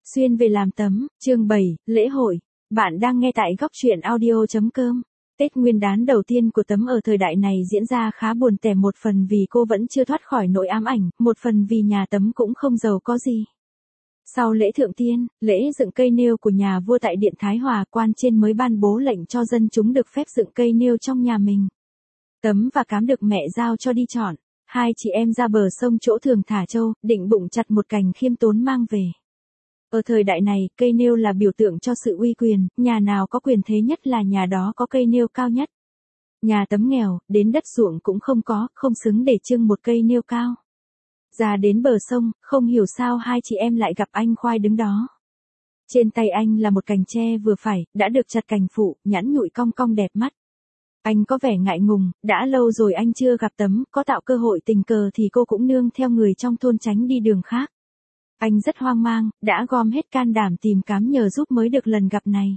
Xuyên về làm tấm, chương 7, lễ hội. Bạn đang nghe tại góc truyện audio.com. Tết Nguyên đán đầu tiên của Tấm ở thời đại này diễn ra khá buồn tẻ, một phần vì cô vẫn chưa thoát khỏi nỗi ám ảnh, một phần vì nhà Tấm cũng không giàu có gì. Sau lễ thượng tiên, lễ dựng cây nêu của nhà vua tại Điện Thái Hòa, quan trên mới ban bố lệnh cho dân chúng được phép dựng cây nêu trong nhà mình. Tấm và Cám được mẹ giao cho đi chọn. Hai chị em ra bờ sông chỗ thường thả trâu, định bụng chặt một cành khiêm tốn mang về. Ở thời đại này, cây nêu là biểu tượng cho sự uy quyền, nhà nào có quyền thế nhất là nhà đó có cây nêu cao nhất. Nhà Tấm nghèo, đến đất ruộng cũng không có, không xứng để trưng một cây nêu cao. Ra đến bờ sông, không hiểu sao hai chị em lại gặp anh Khoai đứng đó. Trên tay anh là một cành tre vừa phải, đã được chặt cành phụ, nhẵn nhụi cong cong đẹp mắt. Anh có vẻ ngại ngùng, đã lâu rồi anh chưa gặp Tấm, có tạo cơ hội tình cờ thì cô cũng nương theo người trong thôn tránh đi đường khác. Anh rất hoang mang, đã gom hết can đảm tìm Cám nhờ giúp mới được lần gặp này.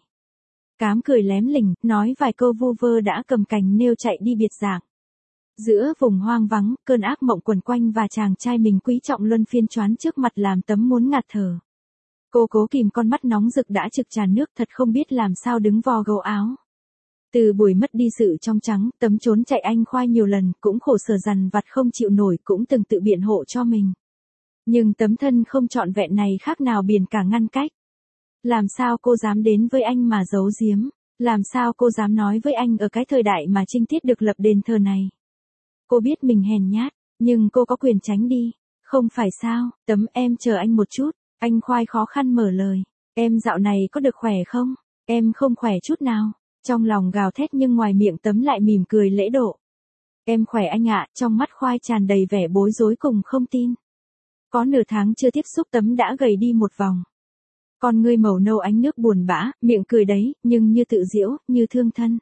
Cám cười lém lỉnh, nói vài câu vu vơ đã cầm cành nêu chạy đi biệt dạng. Giữa vùng hoang vắng, cơn ác mộng quẩn quanh và chàng trai mình quý trọng luân phiên choán trước mặt làm Tấm muốn ngạt thở. Cô cố kìm con mắt nóng rực đã trực tràn nước, thật không biết làm sao đứng vò gấu áo. Từ buổi mất đi sự trong trắng, Tấm trốn chạy anh Khoai nhiều lần, cũng khổ sở dằn vặt không chịu nổi, cũng từng tự biện hộ cho mình. Nhưng tấm thân không trọn vẹn này khác nào biển cả ngăn cách. Làm sao cô dám đến với anh mà giấu giếm? Làm sao cô dám nói với anh ở cái thời đại mà trinh tiết được lập đền thờ này? Cô biết mình hèn nhát, nhưng cô có quyền tránh đi. Không phải sao, Tấm em chờ anh một chút. Anh Khoai khó khăn mở lời. Em dạo này có được khỏe không? Em không khỏe chút nào. Trong lòng gào thét nhưng ngoài miệng Tấm lại mỉm cười lễ độ. Em khỏe anh ạ, trong mắt Khoai tràn đầy vẻ bối rối cùng không tin. Có nửa tháng chưa tiếp xúc Tấm đã gầy đi một vòng. Con ngươi màu nâu ánh nước buồn bã, miệng cười đấy, nhưng như tự giễu, như thương thân.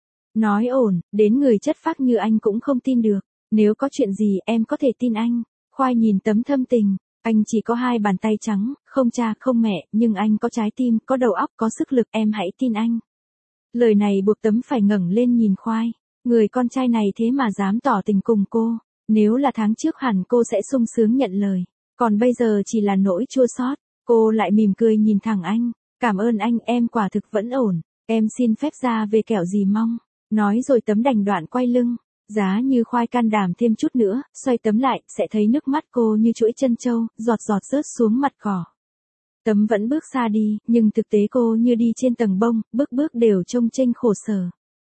Nói ổn, đến người chất phác như anh cũng không tin được. Nếu có chuyện gì em có thể tin anh. Khoai nhìn Tấm thâm tình. Anh chỉ có hai bàn tay trắng, không cha không mẹ, nhưng anh có trái tim, có đầu óc, có sức lực, em hãy tin anh. Lời này buộc Tấm phải ngẩng lên nhìn Khoai. Người con trai này thế mà dám tỏ tình cùng cô. Nếu là tháng trước hẳn cô sẽ sung sướng nhận lời. Còn bây giờ chỉ là nỗi chua xót. Cô lại mỉm cười nhìn thẳng anh. Cảm ơn anh, em quả thực vẫn ổn. Em xin phép ra về kẻo gì mong. Nói rồi Tấm đành đoạn quay lưng. Giá như Khoai can đảm thêm chút nữa, xoay Tấm lại, sẽ thấy nước mắt cô như chuỗi chân trâu, giọt giọt rớt xuống mặt cỏ. Tấm vẫn bước xa đi, nhưng thực tế cô như đi trên tầng bông, bước bước đều trông chênh khổ sở.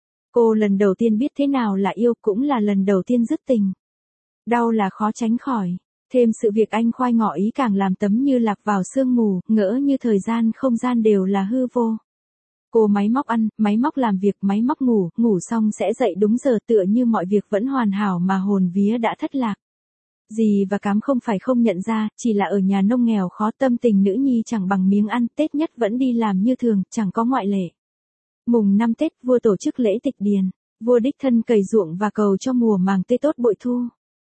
Cô lần đầu tiên biết thế nào là yêu, cũng là lần đầu tiên dứt tình. Đau là khó tránh khỏi. Thêm sự việc anh Khoai ngỏ ý càng làm Tấm như lạc vào sương mù, ngỡ như thời gian không gian đều là hư vô. Cô máy móc ăn, máy móc làm việc, máy móc ngủ, ngủ xong sẽ dậy đúng giờ, tựa như mọi việc vẫn hoàn hảo mà hồn vía đã thất lạc. Dì và Cám không phải không nhận ra, chỉ là ở nhà nông nghèo khó, tâm tình nữ nhi chẳng bằng miếng ăn, Tết nhất vẫn đi làm như thường, chẳng có ngoại lệ. Mùng 5 Tết, vua tổ chức lễ tịch điền, vua đích thân cày ruộng và cầu cho mùa màng tươi tốt bội thu.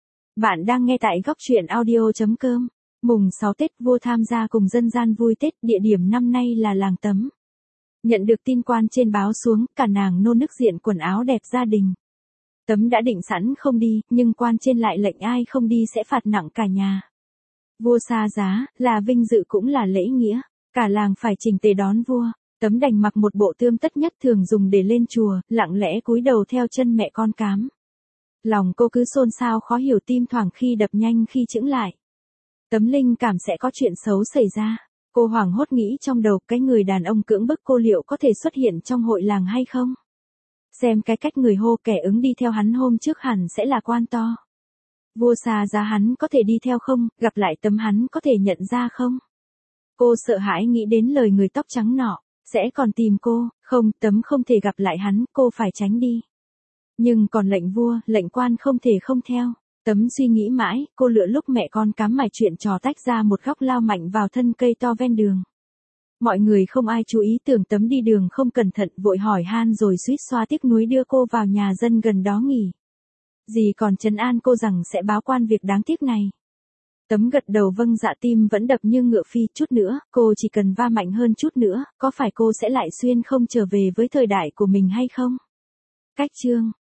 Bạn đang nghe tại góc truyện audio.com. Mùng 6 Tết, vua tham gia cùng dân gian vui Tết, địa điểm năm nay là làng Tấm. Nhận được tin quan trên báo xuống, cả nàng nô nức diện quần áo đẹp gia đình. Tấm đã định sẵn không đi, nhưng quan trên lại lệnh ai không đi sẽ phạt nặng cả nhà. Vua xa giá, là vinh dự cũng là lễ nghĩa. Cả làng phải chỉnh tề đón vua. Tấm đành mặc một bộ tươm tất nhất thường dùng để lên chùa, lặng lẽ cúi đầu theo chân mẹ con Cám. Lòng cô cứ xôn xao khó hiểu, tim thoảng khi đập nhanh khi chững lại. Tấm linh cảm sẽ có chuyện xấu xảy ra. Cô hoảng hốt nghĩ trong đầu, cái người đàn ông cưỡng bức cô liệu có thể xuất hiện trong hội làng hay không? Xem cái cách người hô kẻ ứng đi theo hắn hôm trước hẳn sẽ là quan to. Vua xa giá hắn có thể đi theo không, gặp lại Tấm hắn có thể nhận ra không? Cô sợ hãi nghĩ đến lời người tóc trắng nọ, sẽ còn tìm cô, không, Tấm không thể gặp lại hắn, cô phải tránh đi. Nhưng còn lệnh vua, lệnh quan không thể không theo. Tấm suy nghĩ mãi, cô lựa lúc mẹ con Cám mải chuyện trò tách ra một góc lao mạnh vào thân cây to ven đường. Mọi người không ai chú ý, tưởng Tấm đi đường không cẩn thận, vội hỏi han rồi suýt xoa tiếc nuối đưa cô vào nhà dân gần đó nghỉ. Dì còn trấn an cô rằng sẽ báo quan việc đáng tiếc này. Tấm gật đầu vâng dạ, tim vẫn đập như ngựa phi, chút nữa, cô chỉ cần va mạnh hơn chút nữa, có phải cô sẽ lại xuyên không trở về với thời đại của mình hay không? Cách chương